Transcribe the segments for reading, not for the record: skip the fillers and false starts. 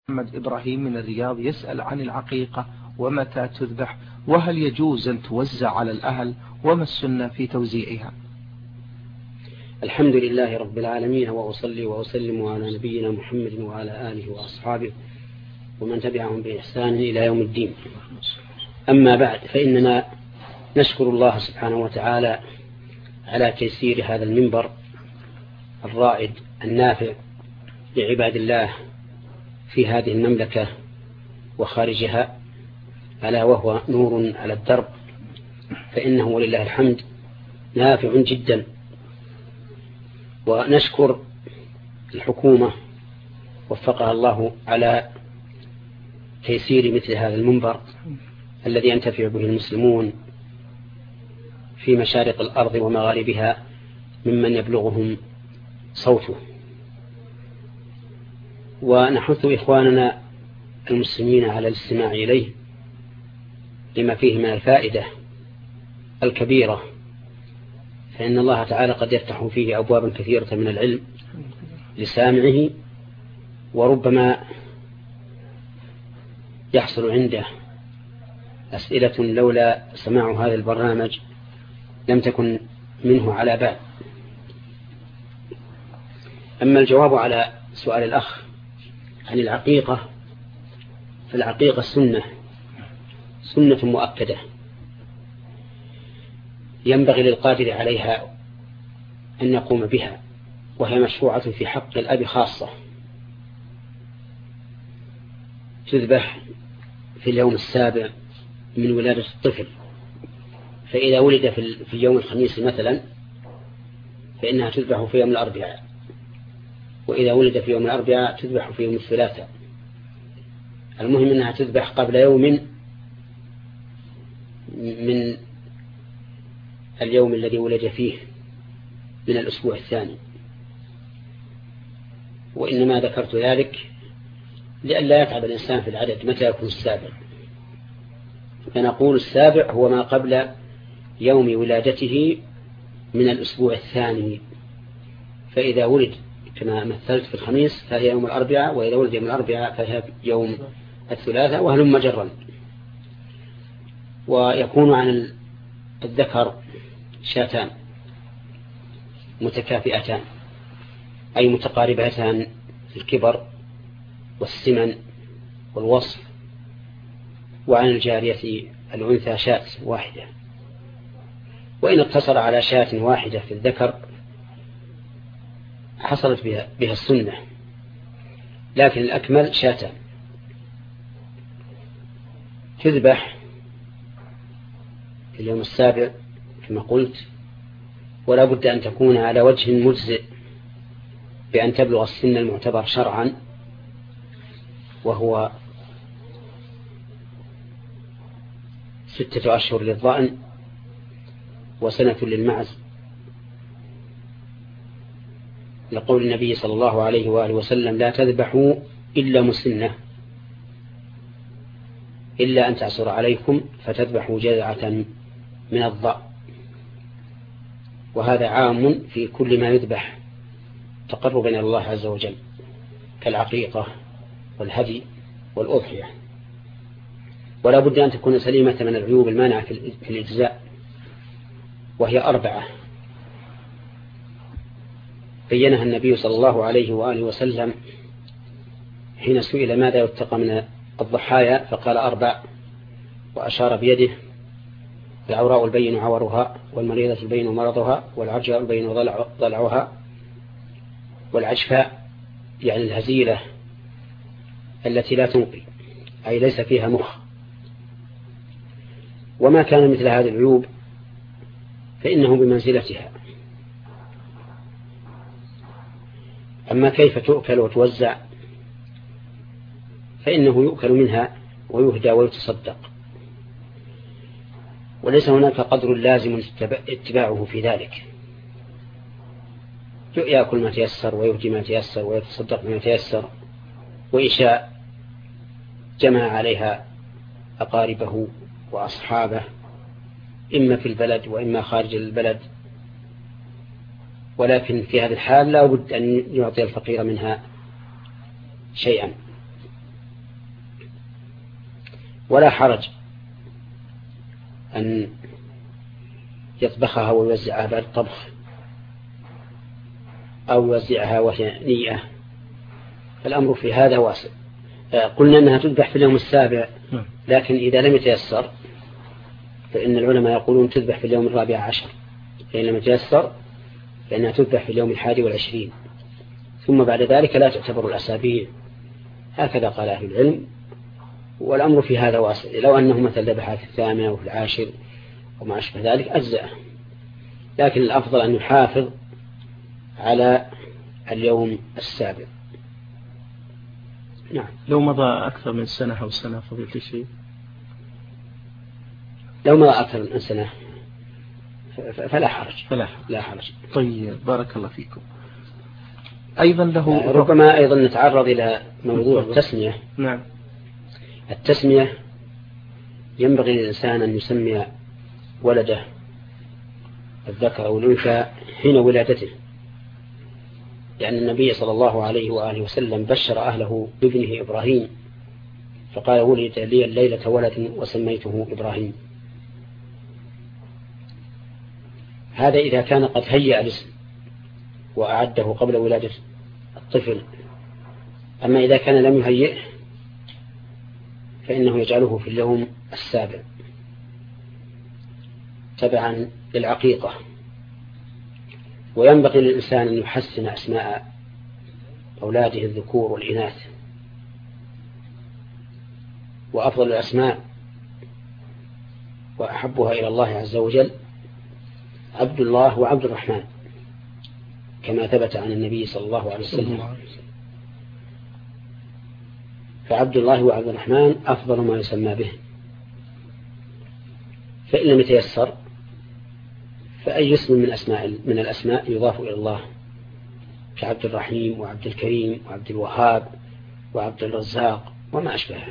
محمد إبراهيم من الرياض يسأل عن العقيقة ومتى تذبح، وهل يجوز أن توزع على الأهل، وما السنة في توزيعها؟ الحمد لله رب العالمين، وأصلي وأسلم على نبينا محمد وعلى آله وأصحابه ومن تبعهم بإحسان إلى يوم الدين. أما بعد، فإننا نشكر الله سبحانه وتعالى على تيسير هذا المنبر الرائد النافع لعباد الله في هذه المملكة وخارجها، ألا وهو نور على الدرب، فإنه ولله الحمد نافع جدا. ونشكر الحكومة وفقها الله على تيسير مثل هذا المنبر الذي ينتفع به المسلمون في مشارق الأرض ومغاربها ممن يبلغهم صوته. ونحث إخواننا المسلمين على الاستماع إليه لما فيه من الفائدة الكبيرة، فإن الله تعالى قد يفتح فيه أبوابا كثيرة من العلم لسامعه، وربما يحصل عنده أسئلة لولا سماع هذا البرنامج لم تكن منه على بال. أما الجواب على سؤال الأخ عن العقيقة، فالعقيقة سنة مؤكدة ينبغي للقادر عليها أن يقوم بها، وهي مشروعة في حق الأب خاصة. تذبح في اليوم السابع من ولادة الطفل، فإذا ولد في يوم الخميس مثلا فإنها تذبح في يوم الأربعاء، وإذا ولد في يوم الأربعاء تذبح في يوم الثلاثاء. المهم أنها تذبح قبل يوم من اليوم الذي ولد فيه من الأسبوع الثاني. وإنما ذكرت ذلك لئلا يتعب الإنسان في العدد متى يكون السابع، فنقول السابع هو ما قبل يوم ولادته من الأسبوع الثاني. فإذا ولد كما مثلت في الخميس فهي يوم الأربعاء، وإذا ولد يوم الأربعاء فهي يوم الثلاثاء، وهلم جرا. ويكون عن الذكر شاتان متكافئتان، أي متقاربتان في الكبر والسمن والوصف، وعن الجارية الأنثى شاة واحدة. وإن اقتصر على شاة واحدة في الذكر حصلت بها السنة، لكن الأكمل شاتان. تذبح في اليوم السابع كما قلت، ولا بد أن تكون على وجه مجزئ بأن تبلغ السن المعتبر شرعا، وهو 6 أشهر للضأن وسنة للمعز، لقول النبي صلى الله عليه وآله وسلم: لا تذبحوا إلا مسنة، إلا أن تعصر عليكم فتذبحوا جذعة من الضأن. وهذا عام في كل ما يذبح تقربا إلى الله عز وجل كالعقيقة والهدي والأضحية. ولا بد أن تكون سليمة من العيوب المانعة في الإجزاء، وهي 4 بينها النبي صلى الله عليه وآله وسلم حين سئل ماذا يتقى من الضحايا فقال 4، وأشار بيده: العوراء البين عورها، والمريضة البين مرضها، والعرجاء البين ضلعها، والعجفاء يعني الهزيلة التي لا تنقي، أي ليس فيها مخ. وما كان مثل هذه العيوب فإنه بمنزلتها. أما كيف تؤكل وتوزع فإنه يؤكل منها ويهدى ويتصدق، وليس هناك قدر لازم اتباعه في ذلك. يأكل ما تيسر ويهدي ما تيسر ويتصدق ما تيسر، وإن شاء جمع عليها أقاربه وأصحابه إما في البلد وإما خارج البلد، ولكن في هذه الحال لا بد أن يعطي الفقير منها شيئا. ولا حرج أن يطبخها ويوزعها بعد الطبخ أو يوزعها وهي نية، فالأمر في هذا واسع. قلنا أنها تذبح في اليوم السابع، لكن إذا لم يتيسر فإن العلماء يقولون تذبح في اليوم 14، فإن لم يتيسر فإنها تذبح في اليوم 21، ثم بعد ذلك لا تعتبر الأسابيع. هكذا قال أهل العلم، والأمر في هذا واسع. لو أنه مثل ذبحها في 8 أو في 10 وما أشبه ذلك أجزأ، لكن الأفضل أن يحافظ على اليوم السابع. نعم. لو مضى أكثر من سنة أو سنة فضيلة الشيخ، لو مضى أكثر من سنة فلا حرج. لا حرج. طيب، بارك الله فيكم. أيضا له ربما أيضا نتعرض إلى موضوع التسمية. نعم. التسمية ينبغي للإنسان أن يسمي ولده الذكر أو الأنثى حين ولادته، لأن النبي صلى الله عليه وآله وسلم بشر أهله بابنه إبراهيم فقال: ولد لي الليلة ولد وسميته إبراهيم. هذا إذا كان قد هيأ الاسم وأعده قبل ولادة الطفل. أما إذا كان لم يهيئه فإنه يجعله في اليوم السابع تبعا للعقيقة. وينبغي للإنسان أن يحسن أسماء أولاده الذكور والإناث، وأفضل الأسماء وأحبها إلى الله عز وجل عبد الله وعبد الرحمن، كما ثبت عن النبي صلى الله عليه وسلم. فعبد الله وعبد الرحمن أفضل ما يسمى به. فإن لم يتيسر فأي اسم من الأسماء يضاف إلى الله، كعبد الرحيم وعبد الكريم وعبد الوهاب وعبد الرزاق وما أشبهه.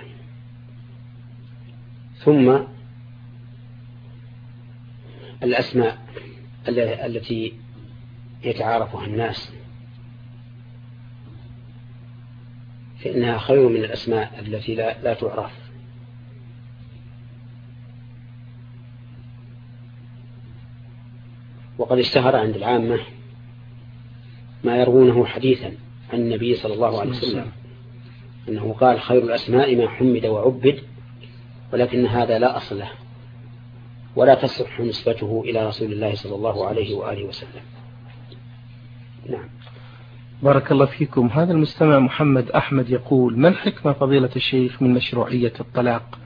ثم الأسماء التي يتعارفها الناس فإنها خير من الأسماء التي لا تعرف. وقد اشتهر عند العامة ما يروونه حديثا عن النبي صلى الله عليه وسلم أنه قال: خير الأسماء ما حمد وعبد، ولكن هذا لا أصل له ولا تصح نسبته إلى رسول الله صلى الله عليه وآله وسلم. نعم. بارك الله فيكم. هذا المستمع محمد أحمد يقول: ما الحكمة فضيلة الشيخ من مشروعية الطلاق؟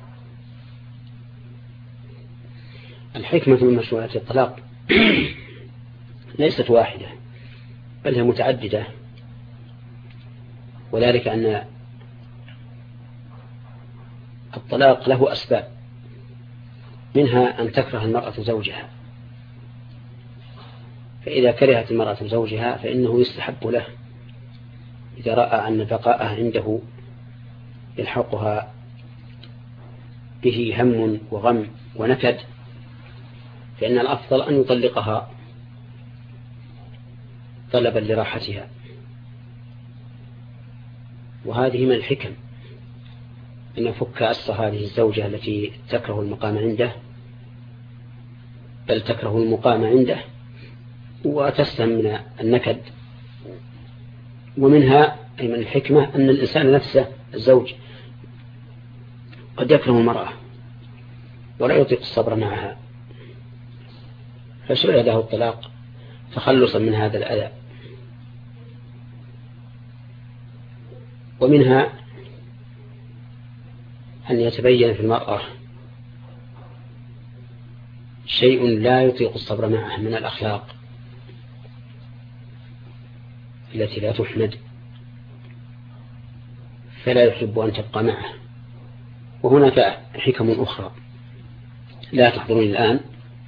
الحكمة من مشروعية الطلاق ليست واحدة بل هي متعددة، وذلك أن الطلاق له أسباب، منها أن تكره المرأة زوجها، فإذا كرهت المرأة زوجها فإنه يستحب له إذا رأى أن بقاءه عنده يلحقها به هم وغم ونكد، فإن الأفضل أن يطلقها طلبا لراحتها. وهذه من الحكم أن يفك أسر هذه الزوجة التي تكره المقام عنده، بل تكره المقام عنده وتسلم من النكد. ومنها أي من الحكمة أن الإنسان نفسه الزوج قد يكره المرأة ولا يطيق الصبر معها، فشرع له الطلاق تخلصا من هذا الأذى. ومنها أن يتبين في المرأة شيء لا يطيق الصبر معه من الأخلاق التي لا تحمد، فلا يحب أن تبقى معه. وهناك حكم أخرى لا تحضرني الآن،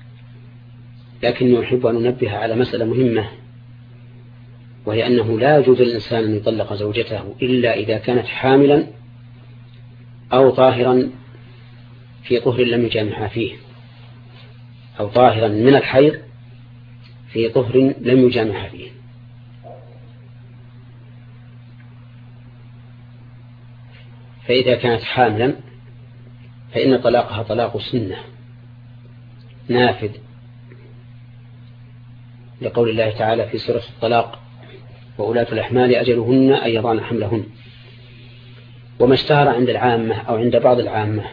لكني أحب أن أنبه على مسألة مهمة، وهي أنه لا يجوز للإنسان أن يطلق زوجته إلا إذا كانت حاملا أو طاهرا في طهر لم يجامعها فيه، أو طاهرا من الحيض في طهر لم يجامعها فيه. فإذا كانت حاملا فإن طلاقها طلاق سنة نافذ، لقول الله تعالى في سورة الطلاق: وأولاة الأحمال أجلهن أن يضعن حملهن. وما اشتهر عند العامة أو عند بعض العامة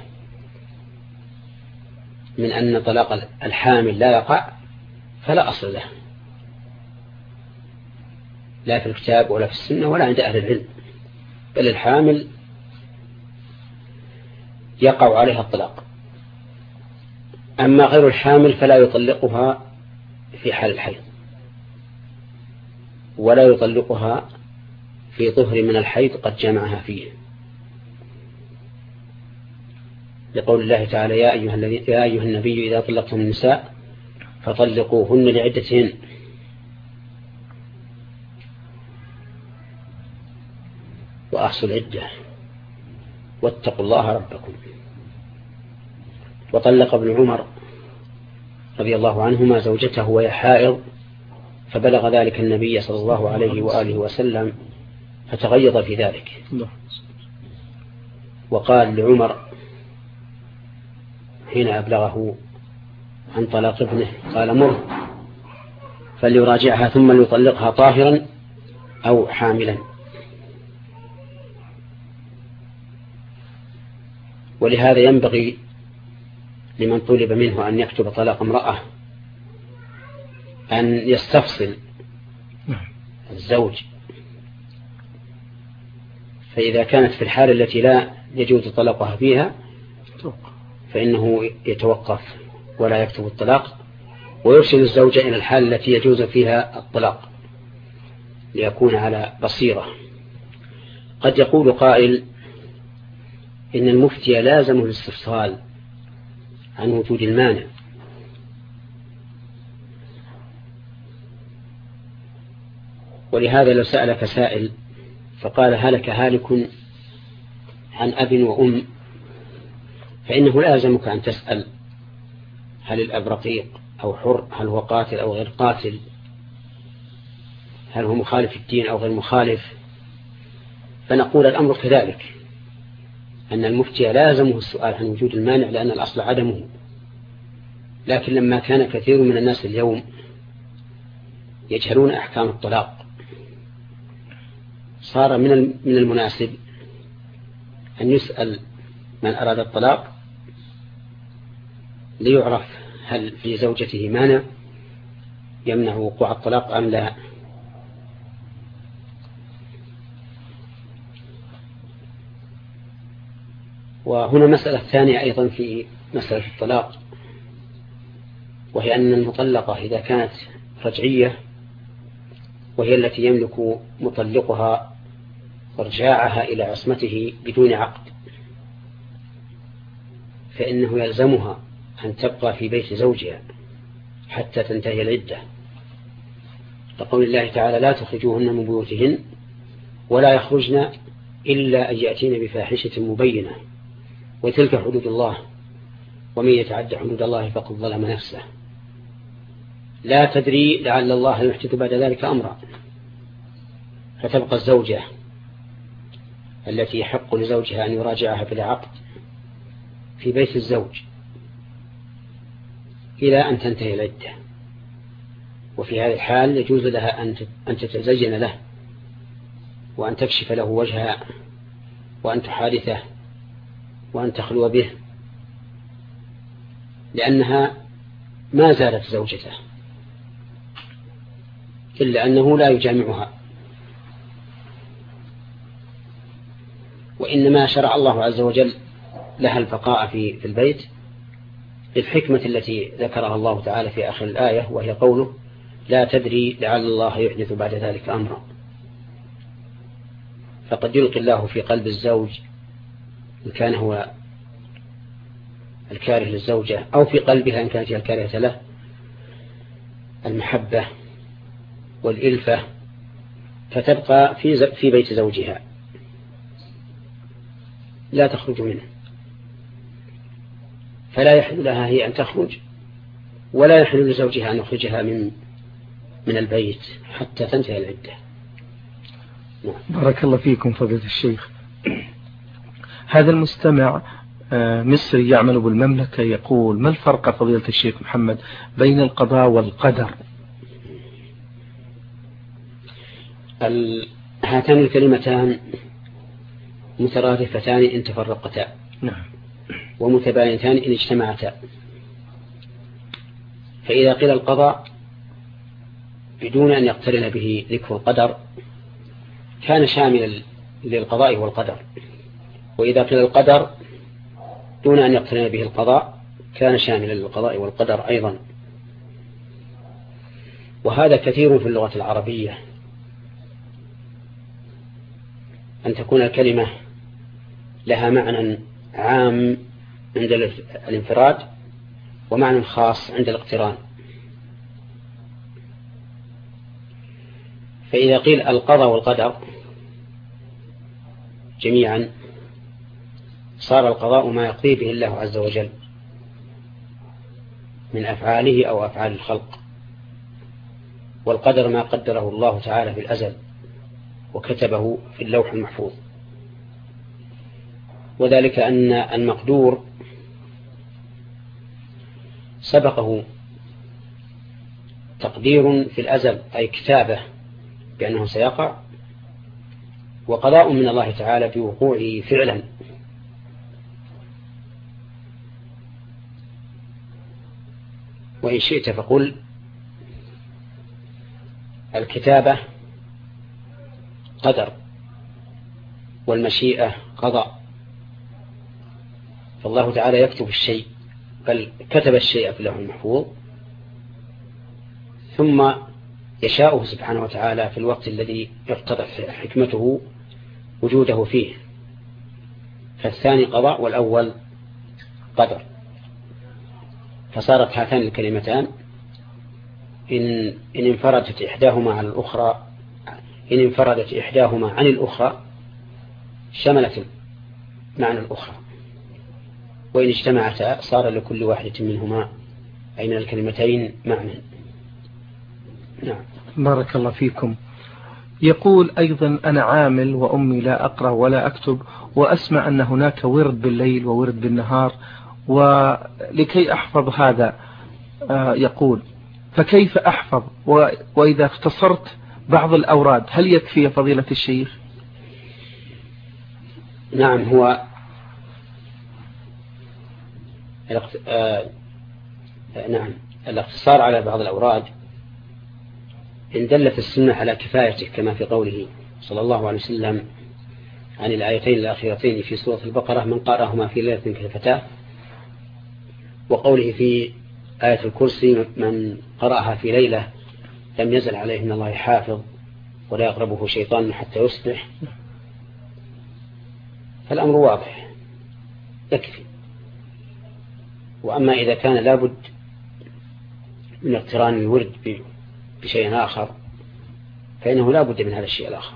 من أن طلاق الحامل لا يقع فلا أصل له، لا في الكتاب ولا في السنة ولا عند أهل العلم، بل الحامل يقع عليها الطلاق. أما غير الحامل فلا يطلقها في حال الحيض، ولا يطلقها في طهر من الحيض قد جمعها فيه، لقول الله تعالى: يا أيها النبي إذا طلقتم النساء فطلقوهن لعدتهن. وأحصوا العدة واتقوا الله ربكم. وطلق ابن عمر رضي الله عنهما زوجته وهي حائض، فبلغ ذلك النبي صلى الله عليه وآله وسلم فتغيظ في ذلك، وقال لعمر حين أبلغه عن طلاق ابنه، قال: مر فليراجعها ثم ليطلقها طاهرا أو حاملا. ولهذا ينبغي لمن طلب منه أن يكتب طلاق امرأة أن يستفصل الزوج، فإذا كانت في الحالة التي لا يجوز طلاقها فيها فإنه يتوقف ولا يكتب الطلاق، ويرسل الزوجة إلى الحالة التي يجوز فيها الطلاق ليكون على بصيرة. قد يقول قائل: إن المفتي لازمه الاستفصال عن وجود المانع، ولهذا لو سألك سائل فقال: هلك هالك عن أب وأم، فإنه لازمك أن تسأل: هل الأب رقيق أو حر؟ هل هو قاتل أو غير قاتل؟ هل هو مخالف الدين أو غير مخالف؟ فنقول الأمر كذلك، أن المفتي لازمه السؤال عن وجود المانع لأن الأصل عدمه. لكن لما كان كثير من الناس اليوم يجهلون أحكام الطلاق، صار من المناسب أن يسأل من أراد الطلاق ليعرف هل في زوجته مانع يمنع وقوع الطلاق أم لا. وهنا مسألة ثانية أيضا في مسألة الطلاق، وهي أن المطلقة إذا كانت رجعية وهي التي يملك مطلقها إرجاعها إلى عصمته بدون عقد، فإنه يلزمها أن تبقى في بيت زوجها حتى تنتهي العدة، لقول الله تعالى: لا تخرجوهن من بيوتهن ولا يخرجن إلا أن يأتين بفاحشة مبينة وتلك حدود الله ومن يتعد حدود الله فقد ظلم نفسه. لا تدري لعل الله يحدث بعد ذلك أمرا. فتبقى الزوجة التي يحق لزوجها أن يراجعها بلا عقد في بيت الزوج إلى أن تنتهي العدة، وفي هذه الحال يجوز لها أن تتزين له وأن تكشف له وجهها وأن تحادثه وأن تخلو به، لأنها ما زالت زوجته إلا أنه لا يجامعها. وإنما شرع الله عز وجل لها البقاء في البيت للحكمة التي ذكرها الله تعالى في آخر الآية، وهي قوله: لا تدري لعل الله يحدث بعد ذلك أمرا. فقد يلقي الله في قلب الزوج إن كان هو الكاره للزوجة أو في قلبها إن كانت هي الكارهة له المحبة والإلفة، فتبقى في بيت زوجها لا تخرج منه، فلا يحل لها هي أن تخرج ولا يحل لزوجها أن يخرجها من البيت حتى تنتهي العدة. بارك الله فيكم فضيلة الشيخ. هذا المستمع مصري يعمل بالمملكة يقول: ما الفرق فضيلة الشيخ محمد بين القضاء والقدر؟ هاتان الكلمتان مترادفتان إن تفرقتا، نعم، ومتباينتان إن اجتمعتا. فإذا قيل القضاء بدون أن يقترن به ذكر القدر كان شاملا للقضاء والقدر، وإذا قيل القدر دون أن يقترن به القضاء كان شاملا للقضاء والقدر أيضا. وهذا كثير في اللغة العربية، أن تكون الكلمة لها معنى عام عند الانفراد ومعنى خاص عند الاقتران. فإذا قيل القضاء والقدر جميعا صار القضاء ما يقضي به الله عز وجل من أفعاله أو أفعال الخلق، والقدر ما قدره الله تعالى في الأزل وكتبه في اللوح المحفوظ. وذلك أن المقدور سبقه تقدير في الأزل أي كتابة بأنه سيقع، وقضاء من الله تعالى بوقوعه فعلا. وإن شئت فقل الكتابة قدر والمشيئة قضاء، فالله تعالى يكتب الشيء، بل كتب الشيء في اللوح المحفوظ ثم يشاءه سبحانه وتعالى في الوقت الذي اقتضت حكمته وجوده فيه، فالثاني قضاء والأول قدر. فصارت هاتان الكلمتان إن انفردت إحداهما عن الأخرى، إن انفردت إحداهما عن الأخرى شملت معنى الأخرى، وإن اجتمعتا صار لكل واحدة منهما أي من الكلمتين معنى. نعم. بارك الله فيكم. يقول أيضا: أنا عامل وأمي لا أقرأ ولا أكتب، وأسمع أن هناك ورد بالليل وورد بالنهار، ولكي أحفظ هذا يقول فكيف أحفظ؟ وإذا اختصرت بعض الأوراد هل يكفي يا فضيلة الشيخ؟ نعم، هو نعم الاقتصار على بعض الأوراد إن دلت السنة على كفايته، كما في قوله صلى الله عليه وسلم عن الآيتين الأخيرتين في سورة البقرة: من قرأهما في ليلة كفتاه، وقوله في آية الكرسي: من قرأها في ليلة لم يزل عليه من الله حافظ ولا يقربه شيطان حتى يصبح. فالأمر واضح يكفي. وأما إذا كان لابد من اقتران الورد بشيء آخر فإنه لا بد من هذا الشيء الآخر.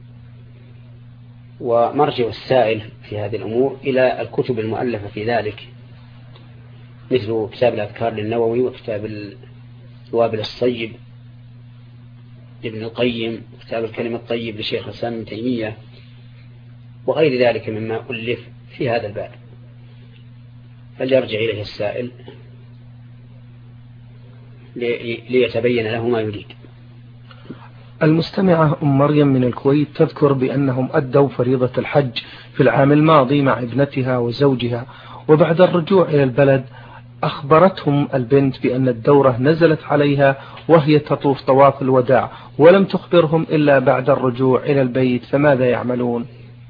ومرجع السائل في هذه الأمور إلى الكتب المؤلفة في ذلك، مثل كتاب الأذكار للنووي، وكتاب الوابل الصيب لابن القيم، وكتاب الكلم الطيب لشيخ الإسلام ابن تيمية، وغير ذلك مما ألف في هذا الباب، فليرجع إليه السائل ليتبين له ما يريد. المستمعة أم مريم من الكويت تذكر بأنهم أدوا فريضة الحج في العام الماضي مع ابنتها وزوجها، وبعد الرجوع إلى البلد أخبرتهم البنت بأن الدورة نزلت عليها وهي تطوف طواف الوداع، ولم تخبرهم إلا بعد الرجوع إلى البيت، فماذا يعملون؟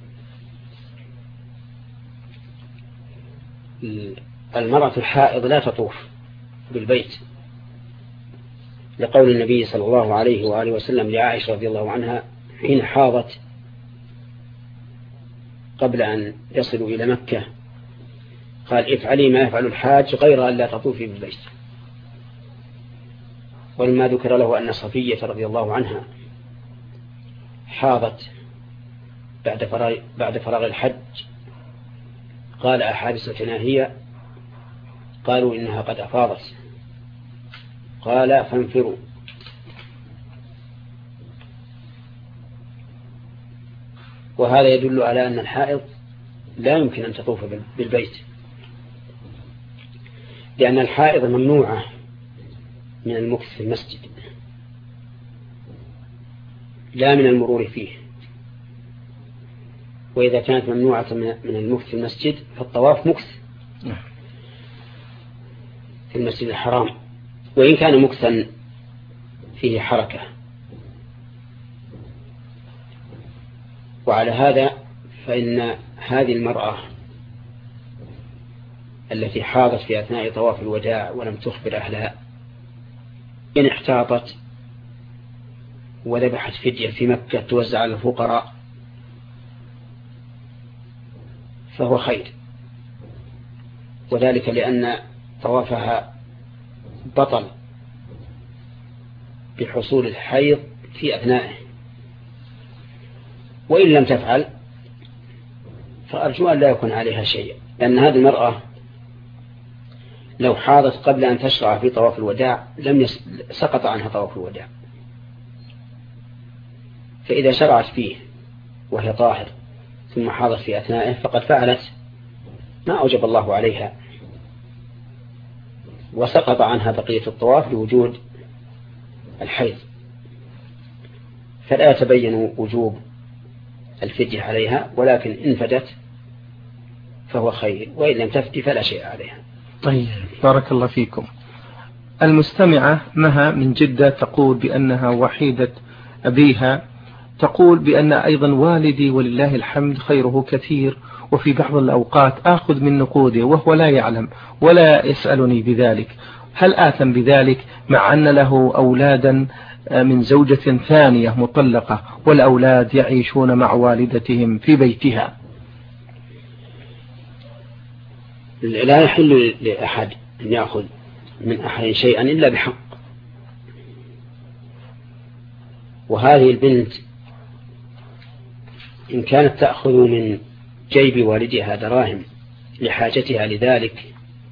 المرأة الحائض لا تطوف بالبيت، لقول النبي صلى الله عليه وآله وسلم لعائشة رضي الله عنها حين حاضت قبل أن يصلوا إلى مكة: قال: افعلي ما يفعل الحاج غير أن لا تطوفي بالبيت. ولما ذكر له أن صفية رضي الله عنها حاضت بعد فراغ الحج قال: أحادثتنا هي؟ قالوا: إنها قد أفاضت. قال: فانفروا. وهذا يدل على أن الحائض لا يمكن أن تطوف بالبيت، لأن الحائض ممنوعة من المكث في المسجد لا من المرور فيه. وإذا كانت ممنوعة من المكث في المسجد فالطواف مكث في المسجد الحرام، وإن كان مكثا فيه حركة. وعلى هذا فإن هذه المرأة التي حاضت في أثناء طواف الوداع ولم تخبر أهلها إن احتاطت وذبحت فدية في مكة توزع على الفقراء فهو خير، وذلك لأن طوافها بطل بحصول الحيض في أثنائه. وإن لم تفعل فأرجو أن لا يكون عليها شيء، لأن هذه المرأة لو حاضت قبل أن تشرع في طواف الوداع سقط عنها طواف الوداع. فإذا شرعت فيه وهي طاهر ثم حاضت في أثنائه فقد فعلت ما أوجب الله عليها، وسقط عنها بقية الطواف لوجود الحيض، فلا يتبين وجوب الفدية عليها، ولكن إن فدت فهو خير، وإن لم تفدي فلا شيء عليها. طيب بارك الله فيكم. المستمعة مها من جدة تقول بأنها وحيدة أبيها، تقول بأن أيضا والدي ولله الحمد خيره كثير، وفي بعض الأوقات آخذ من نقوده وهو لا يعلم ولا يسألني بذلك، هل آثم بذلك مع أن له أولادا من زوجة ثانية مطلقة والأولاد يعيشون مع والدتهم في بيتها؟ لا يحل لأحد أن يأخذ من أحد شيئا إلا بحق. وهذه البنت إن كانت تأخذ من جيب والدها دراهم لحاجتها لذلك،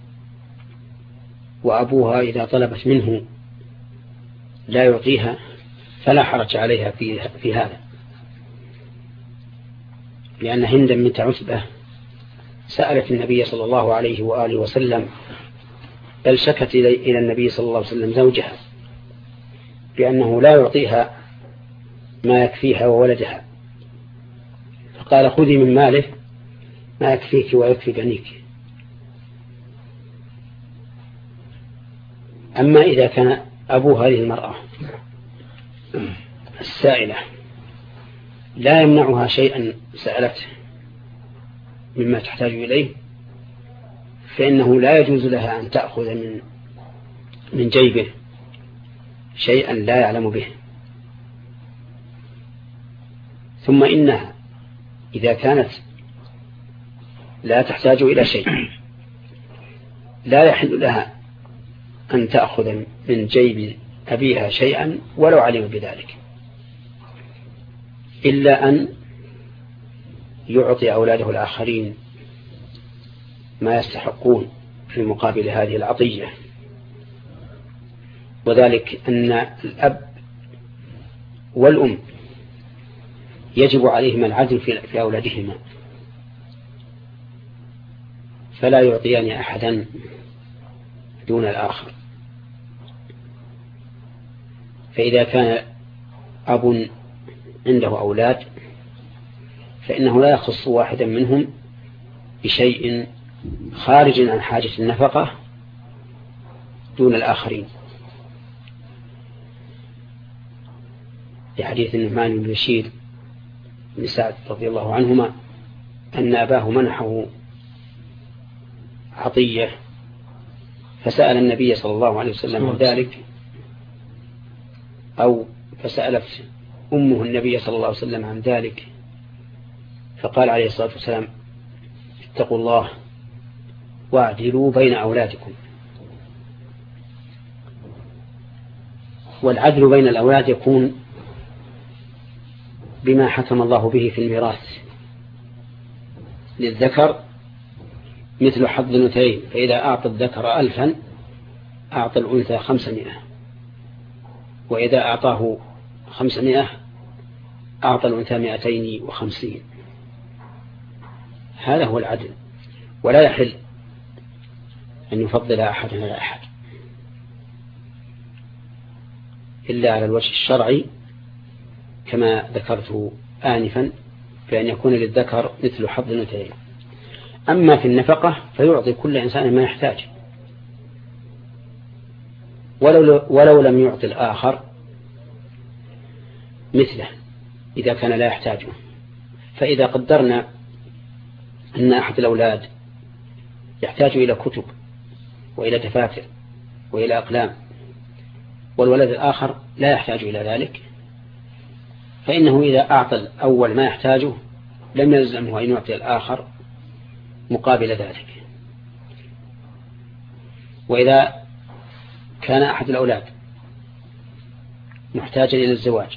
وأبوها إذا طلبت منه لا يعطيها، فلا حرج عليها في هذا، لأن هند بنت عتبة سألت النبي صلى الله عليه وآله وسلم، بل شكت إلى النبي صلى الله عليه وسلم زوجها بأنه لا يعطيها ما يكفيها وولدها، فقال خذي من ماله ما يكفيك ويكفي بنيك. أما إذا كان أبو هذه المرأة السائلة لا يمنعها شيئا سألته مما تحتاج إليه، فإنه لا يجوز لها أن تأخذ من جيبه شيئا لا يعلم به. ثم إنها إذا كانت لا تحتاج إلى شيء لا يحل لها أن تأخذ من جيب أبيها شيئا ولو علم بذلك، إلا أن يعطي أولاده الآخرين ما يستحقون في مقابل هذه العطية، وذلك أن الأب والأم يجب عليهما العدل في أولادهما، فلا يعطيان أحدا دون الآخر. فإذا كان أب عنده أولاد فإنه لا يخص واحدا منهم بشيء خارج عن حاجة النفقة دون الآخرين، لحديث النعمان بن بشير بن سعد رضي الله عنهما أن أباه منحه عطية فسأل النبي صلى الله عليه وسلم عن ذلك، أو فسألت أمه النبي صلى الله عليه وسلم عن ذلك، فقال عليه الصلاة والسلام اتقوا الله واعدلوا بين أولادكم. والعدل بين الأولاد يكون بما حكم الله به في الميراث، للذكر مثل حظ الأنثيين، فإذا أعطى الذكر 1000 أعطى الأنثى 500، وإذا أعطاه 500 أعطى الأنثى 250. هذا هو العدل. ولا يحل أن يفضل أحد على أحد إلا على الوجه الشرعي كما ذكرت آنفا، بأن يكون للذكر مثل حظ الأنثيين. أما في النفقة فيعطي كل إنسان ما يحتاج، ولو لم يعطي الآخر مثله إذا كان لا يحتاجه. فإذا قدرنا أن أحد الأولاد يحتاج إلى كتب وإلى دفاتر وإلى أقلام، والولد الآخر لا يحتاج إلى ذلك، فإنه إذا أعطى الأول ما يحتاجه لم يلزمه أن يعطي الآخر مقابل ذلك. وإذا كان أحد الأولاد محتاجا إلى الزواج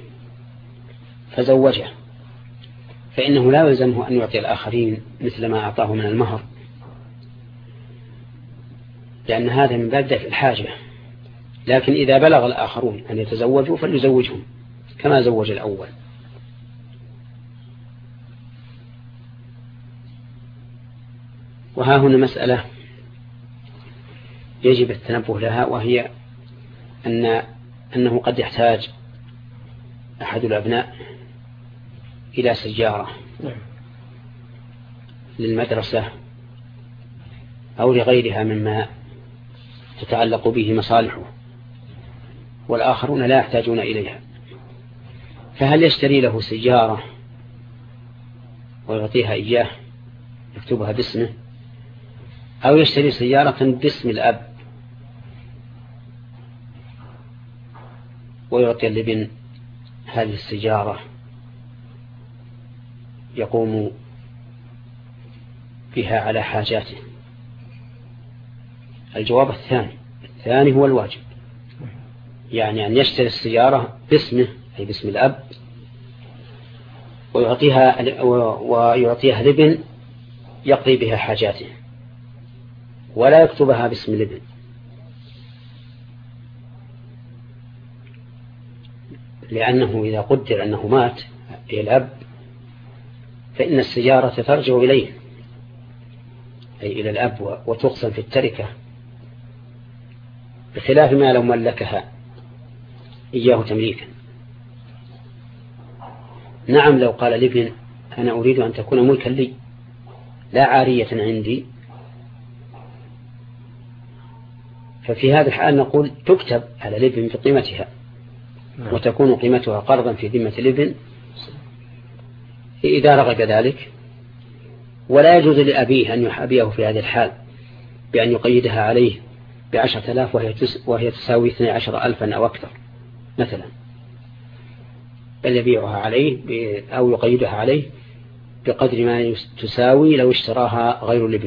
فزوجه، فإنه لا يلزمه أن يعطي الآخرين مثل ما أعطاه من المهر، لأن هذا من باب دفع الحاجة. لكن إذا بلغ الآخرون أن يتزوجوا فليزوجهم كما زوج الأول. وها هنا مسألة يجب التنبه لها، وهي أنه قد يحتاج أحد الأبناء إلى سيارة للمدرسة أو لغيرها مما تتعلق به مصالحه، والآخرون لا يحتاجون إليها، فهل يشتري له سيارة ويعطيها إياه يكتبها باسمه، أو يشتري سيارة باسم الأب ويعطي الابن هذه السيارة يقوم بها على حاجاته؟ الجواب الثاني هو الواجب، يعني أن يشتري السيارة باسمه أي باسم الأب ويعطيها الابن يقضي بها حاجاته، ولا يكتبها باسم الابن، لأنه إذا قدر أنه مات أي الأب فإن السيارة ترجع إليه أي إلى الأب وتقسم في التركة، بخلاف ما لو ملكها إياه تمليكا. نعم لو قال الابن أنا أريد أن تكون ملكا لي لا عارية عندي، ففي هذا الحال نقول تكتب على الابن بقيمتها وتكون قيمتها قرضا في ذمة الابن إذا رغب ذلك، ولا يجوز لأبيه أن يحابيه في هذه الحال بأن يقيدها عليه ب10,000 وهي تساوي 12,000 أو أكثر مثلا، بل يبيعها عليه أو يقيدها عليه بقدر ما تساوي لو اشتراها غير الابن.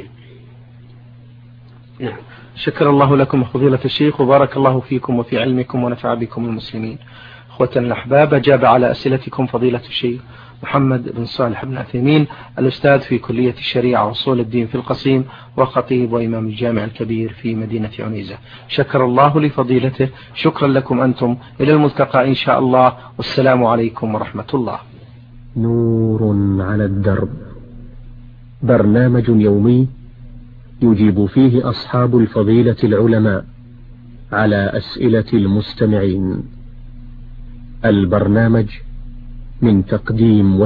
نعم. شكر الله لكم فضيلة الشيخ وبارك الله فيكم وفي علمكم ونفع بكم المسلمين. أخوة الأحباب، أجاب على أسئلتكم فضيلة الشيخ محمد بن صالح بن عثيمين، الأستاذ في كلية الشريعة وأصول الدين في القصيم وخطيب وإمام الجامع الكبير في مدينة عنيزة. شكر الله لفضيلته. شكرا لكم أنتم، إلى الملتقى إن شاء الله، والسلام عليكم ورحمة الله. نور على الدرب، برنامج يومي يجيب فيه أصحاب الفضيلة العلماء على أسئلة المستمعين. البرنامج من تقديم